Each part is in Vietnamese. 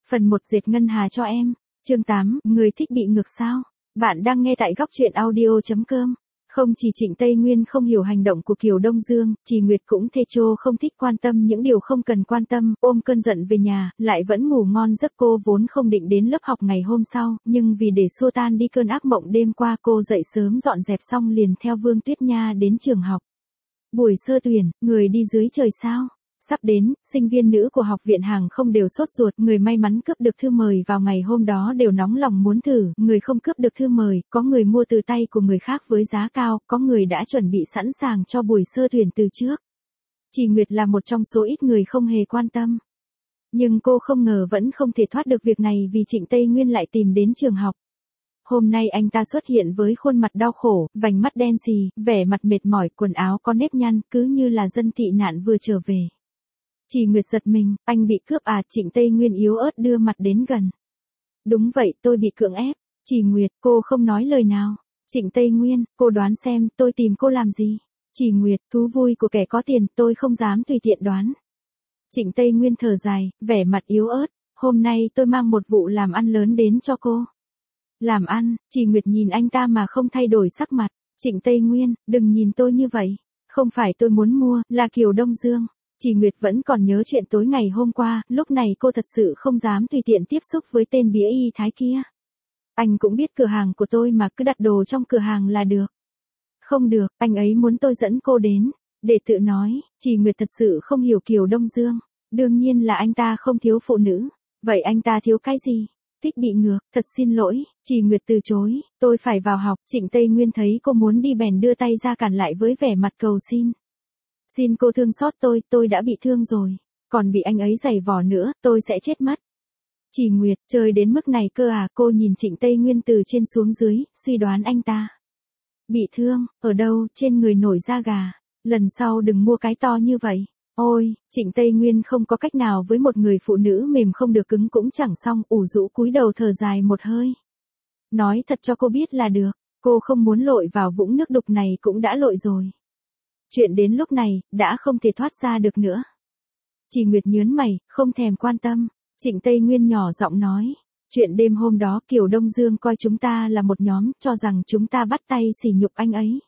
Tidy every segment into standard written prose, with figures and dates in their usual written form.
Phần 1 dệt ngân hà cho em. Chương 8, người thích bị ngược sao? Bạn đang nghe tại góc truyện audio.com. Không chỉ Trịnh Tây Nguyên không hiểu hành động của Kiều Đông Dương, Trì Nguyệt cũng thê chô không thích quan tâm những điều không cần quan tâm, ôm cơn giận về nhà, lại vẫn ngủ ngon giấc. Cô vốn không định đến lớp học ngày hôm sau, nhưng vì để xua tan đi cơn ác mộng đêm qua, cô dậy sớm dọn dẹp xong liền theo Vương Tuyết Nha đến trường học. Buổi sơ tuyển, người đi dưới trời sao? Sắp đến, sinh viên nữ của học viện hàng không đều sốt ruột, người may mắn cướp được thư mời vào ngày hôm đó đều nóng lòng muốn thử, người không cướp được thư mời, có người mua từ tay của người khác với giá cao, có người đã chuẩn bị sẵn sàng cho buổi sơ tuyển từ trước. Trì Nguyệt là một trong số ít người không hề quan tâm. Nhưng cô không ngờ vẫn không thể thoát được việc này vì Trịnh Tây Nguyên lại tìm đến trường học. Hôm nay anh ta xuất hiện với khuôn mặt đau khổ, vành mắt đen xì, vẻ mặt mệt mỏi, quần áo có nếp nhăn, cứ như là dân tị nạn vừa trở về. Trì Nguyệt giật mình, anh bị cướp à? Trịnh Tây Nguyên yếu ớt đưa mặt đến gần. Đúng vậy, tôi bị cưỡng ép. Trì Nguyệt, cô không nói lời nào. Trịnh Tây Nguyên, cô đoán xem tôi tìm cô làm gì? Trì Nguyệt, thú vui của kẻ có tiền, tôi không dám tùy tiện đoán. Trịnh Tây Nguyên thở dài, vẻ mặt yếu ớt, hôm nay tôi mang một vụ làm ăn lớn đến cho cô. Làm ăn? Trì Nguyệt nhìn anh ta mà không thay đổi sắc mặt. Trịnh Tây Nguyên, đừng nhìn tôi như vậy. Không phải tôi muốn mua, là Kiều Đông Dương. Trì Nguyệt vẫn còn nhớ chuyện tối ngày hôm qua, lúc này cô thật sự không dám tùy tiện tiếp xúc với tên bía y thái kia. Anh cũng biết cửa hàng của tôi mà, cứ đặt đồ trong cửa hàng là được. Không được, anh ấy muốn tôi dẫn cô đến, để tự nói. Trì Nguyệt thật sự không hiểu Kiều Đông Dương. Đương nhiên là anh ta không thiếu phụ nữ. Vậy anh ta thiếu cái gì? Thích bị ngược, thật xin lỗi. Trì Nguyệt từ chối, tôi phải vào học. Trịnh Tây Nguyên thấy cô muốn đi bèn đưa tay ra cản lại với vẻ mặt cầu xin. Xin cô thương xót tôi đã bị thương rồi. Còn bị anh ấy giày vò nữa, tôi sẽ chết mất. Trì Nguyệt, chơi đến mức này cơ à? Cô nhìn Trịnh Tây Nguyên từ trên xuống dưới, suy đoán anh ta bị thương, ở đâu? Trên người nổi da gà. Lần sau đừng mua cái to như vậy. Ôi, Trịnh Tây Nguyên không có cách nào với một người phụ nữ mềm không được cứng cũng chẳng xong, ủ rũ cúi đầu thở dài một hơi. Nói thật cho cô biết là được, cô không muốn lội vào vũng nước đục này cũng đã lội rồi. Chuyện đến lúc này, đã không thể thoát ra được nữa. Trì Nguyệt nhớn mày, không thèm quan tâm. Trịnh Tây Nguyên nhỏ giọng nói. Chuyện đêm hôm đó Kiều Đông Dương coi chúng ta là một nhóm, cho rằng chúng ta bắt tay sỉ nhục anh ấy.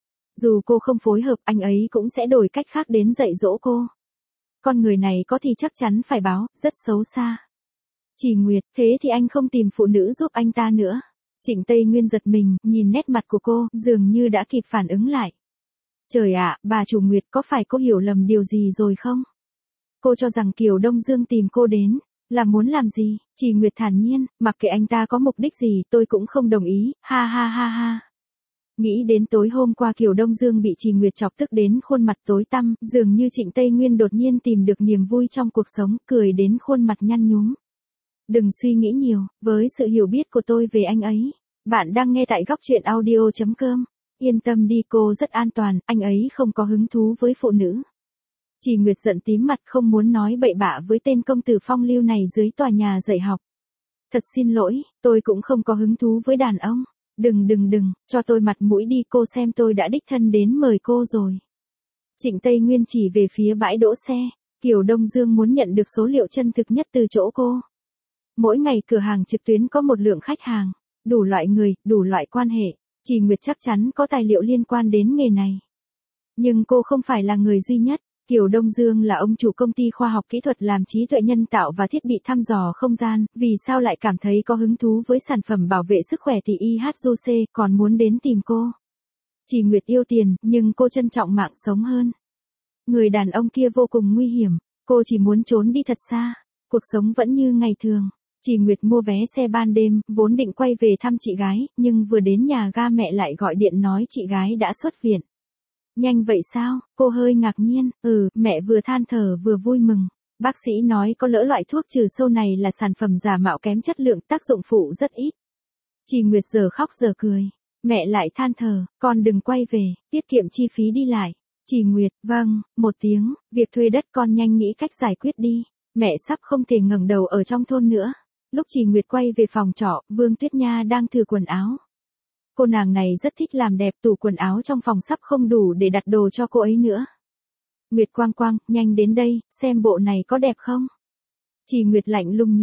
Dù cô không phối hợp, anh ấy cũng sẽ đổi cách khác đến dạy dỗ cô. Con người này có thì chắc chắn phải báo, rất xấu xa. Trì Nguyệt, thế thì anh không tìm phụ nữ giúp anh ta nữa. Trịnh Tây Nguyên giật mình, nhìn nét mặt của cô, dường như đã kịp phản ứng lại. Trời ạ, bà chủ Nguyệt, có phải cô hiểu lầm điều gì rồi không? Cô cho rằng Kiều Đông Dương tìm cô đến, là muốn làm gì? Trì Nguyệt thản nhiên, mặc kệ anh ta có mục đích gì, tôi cũng không đồng ý, ha ha ha ha. Nghĩ đến tối hôm qua Kiều Đông Dương bị Trì Nguyệt chọc tức đến khuôn mặt tối tăm, dường như Trịnh Tây Nguyên đột nhiên tìm được niềm vui trong cuộc sống, cười đến khuôn mặt nhăn nhúm. Đừng suy nghĩ nhiều, với sự hiểu biết của tôi về anh ấy. Bạn đang nghe tại góc truyện audio.com. Yên tâm đi, cô rất an toàn, anh ấy không có hứng thú với phụ nữ. Trì Nguyệt giận tím mặt, không muốn nói bậy bạ với tên công tử phong lưu này dưới tòa nhà dạy học. Thật xin lỗi, tôi cũng không có hứng thú với đàn ông. Đừng, cho tôi mặt mũi đi, cô xem tôi đã đích thân đến mời cô rồi. Trịnh Tây Nguyên chỉ về phía bãi đỗ xe. Kiều Đông Dương muốn nhận được số liệu chân thực nhất từ chỗ cô. Mỗi ngày cửa hàng trực tuyến có một lượng khách hàng, đủ loại người, đủ loại quan hệ. Trì Nguyệt chắc chắn có tài liệu liên quan đến nghề này. Nhưng cô không phải là người duy nhất. Kiều Đông Dương là ông chủ công ty khoa học kỹ thuật làm trí tuệ nhân tạo và thiết bị thăm dò không gian, vì sao lại cảm thấy có hứng thú với sản phẩm bảo vệ sức khỏe thì IHJC còn muốn đến tìm cô. Trì Nguyệt yêu tiền, nhưng cô trân trọng mạng sống hơn. Người đàn ông kia vô cùng nguy hiểm, cô chỉ muốn trốn đi thật xa, cuộc sống vẫn như ngày thường. Trì Nguyệt mua vé xe ban đêm, vốn định quay về thăm chị gái, nhưng vừa đến nhà ga mẹ lại gọi điện nói chị gái đã xuất viện. Nhanh vậy sao? Cô hơi ngạc nhiên, mẹ vừa than thở vừa vui mừng. Bác sĩ nói có lỡ loại thuốc trừ sâu này là sản phẩm giả mạo kém chất lượng, tác dụng phụ rất ít. Trì Nguyệt giờ khóc giờ cười. Mẹ lại than thở, con đừng quay về, tiết kiệm chi phí đi lại. Trì Nguyệt, vâng, một tiếng, việc thuê đất con nhanh nghĩ cách giải quyết đi. Mẹ sắp không thể ngẩng đầu ở trong thôn nữa. Lúc Trì Nguyệt quay về phòng trọ, Vương Tuyết Nha đang thử quần áo. Cô nàng này rất thích làm đẹp, tủ quần áo trong phòng sắp không đủ để đặt đồ cho cô ấy nữa. Nguyệt Quang Quang, nhanh đến đây, xem bộ này có đẹp không? Trì Nguyệt lạnh lùng nhìn,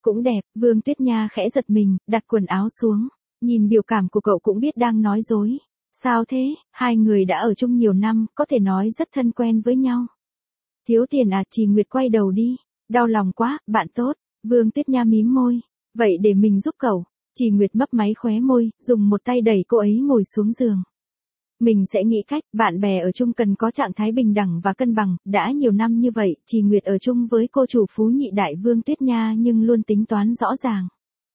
Cũng đẹp, Vương Tuyết Nha khẽ giật mình, đặt quần áo xuống. Nhìn biểu cảm của cậu cũng biết đang nói dối. Sao thế, hai người đã ở chung nhiều năm, có thể nói rất thân quen với nhau. Thiếu tiền à, Trì Nguyệt quay đầu đi. Đau lòng quá, bạn tốt. Vương Tuyết Nha mím môi. Vậy để mình giúp cậu. Trì Nguyệt mấp máy khóe môi, dùng một tay đẩy cô ấy ngồi xuống giường. Mình sẽ nghĩ cách, bạn bè ở chung cần có trạng thái bình đẳng và cân bằng, đã nhiều năm như vậy, Trì Nguyệt ở chung với cô chủ phú nhị đại Vương Tuyết Nha nhưng luôn tính toán rõ ràng.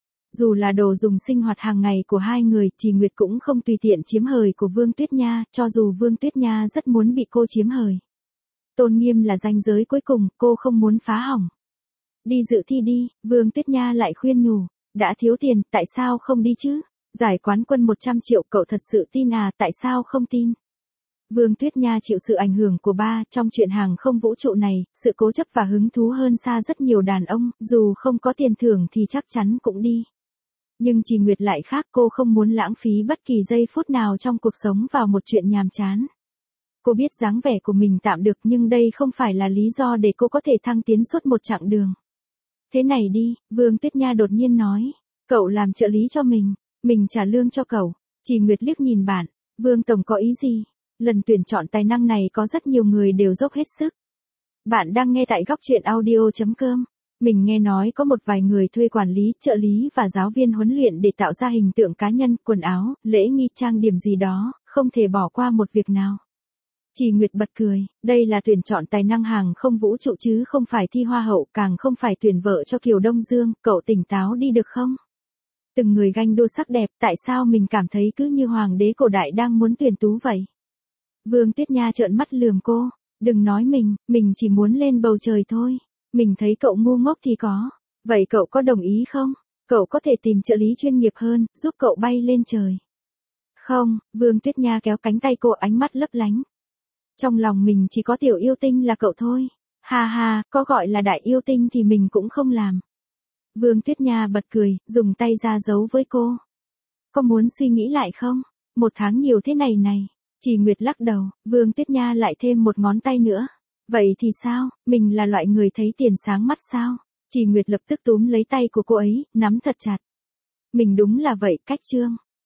Dù là đồ dùng sinh hoạt hàng ngày của hai người, Trì Nguyệt cũng không tùy tiện chiếm hời của Vương Tuyết Nha, cho dù Vương Tuyết Nha rất muốn bị cô chiếm hời. Tôn nghiêm là ranh giới cuối cùng, cô không muốn phá hỏng. Đi dự thi đi, Vương Tuyết Nha lại khuyên nhủ, đã thiếu tiền, tại sao không đi chứ? Giải quán quân 100 triệu, cậu thật sự tin à, tại sao không tin? Vương Tuyết Nha chịu sự ảnh hưởng của ba, trong chuyện hàng không vũ trụ này, sự cố chấp và hứng thú hơn xa rất nhiều đàn ông, dù không có tiền thưởng thì chắc chắn cũng đi. Nhưng Trì Nguyệt lại khác, cô không muốn lãng phí bất kỳ giây phút nào trong cuộc sống vào một chuyện nhàm chán. Cô biết dáng vẻ của mình tạm được nhưng đây không phải là lý do để cô có thể thăng tiến suốt một chặng đường. Thế này đi, Vương Tuyết Nha đột nhiên nói, cậu làm trợ lý cho mình trả lương cho cậu. Trì Nguyệt liếc nhìn bạn, Vương Tổng có ý gì? Lần tuyển chọn tài năng này có rất nhiều người đều dốc hết sức. Bạn đang nghe tại góc truyện audio.com. Mình nghe nói có một vài người thuê quản lý, trợ lý và giáo viên huấn luyện để tạo ra hình tượng cá nhân, quần áo, lễ nghi trang điểm gì đó, không thể bỏ qua một việc nào. Trì Nguyệt bật cười, đây là tuyển chọn tài năng hàng không vũ trụ chứ không phải thi hoa hậu, càng không phải tuyển vợ cho Kiều Đông Dương, cậu tỉnh táo đi được không? Từng người ganh đua sắc đẹp, tại sao mình cảm thấy cứ như hoàng đế cổ đại đang muốn tuyển tú vậy? Vương Tuyết Nha trợn mắt lườm cô, đừng nói mình chỉ muốn lên bầu trời thôi. Mình thấy cậu ngu ngốc thì có. Vậy cậu có đồng ý không? Cậu có thể tìm trợ lý chuyên nghiệp hơn, giúp cậu bay lên trời. Không, Vương Tuyết Nha kéo cánh tay cô, ánh mắt lấp lánh. Trong lòng mình chỉ có tiểu yêu tinh là cậu thôi. Ha ha, có gọi là đại yêu tinh thì mình cũng không làm. Vương Tuyết Nha bật cười, dùng tay ra giấu với cô. Có muốn suy nghĩ lại không? 1 tháng nhiều thế này này. Trì Nguyệt lắc đầu, Vương Tuyết Nha lại thêm một ngón tay nữa. Vậy thì sao, mình là loại người thấy tiền sáng mắt sao? Trì Nguyệt lập tức túm lấy tay của cô ấy, nắm thật chặt. Mình đúng là vậy, cách trương.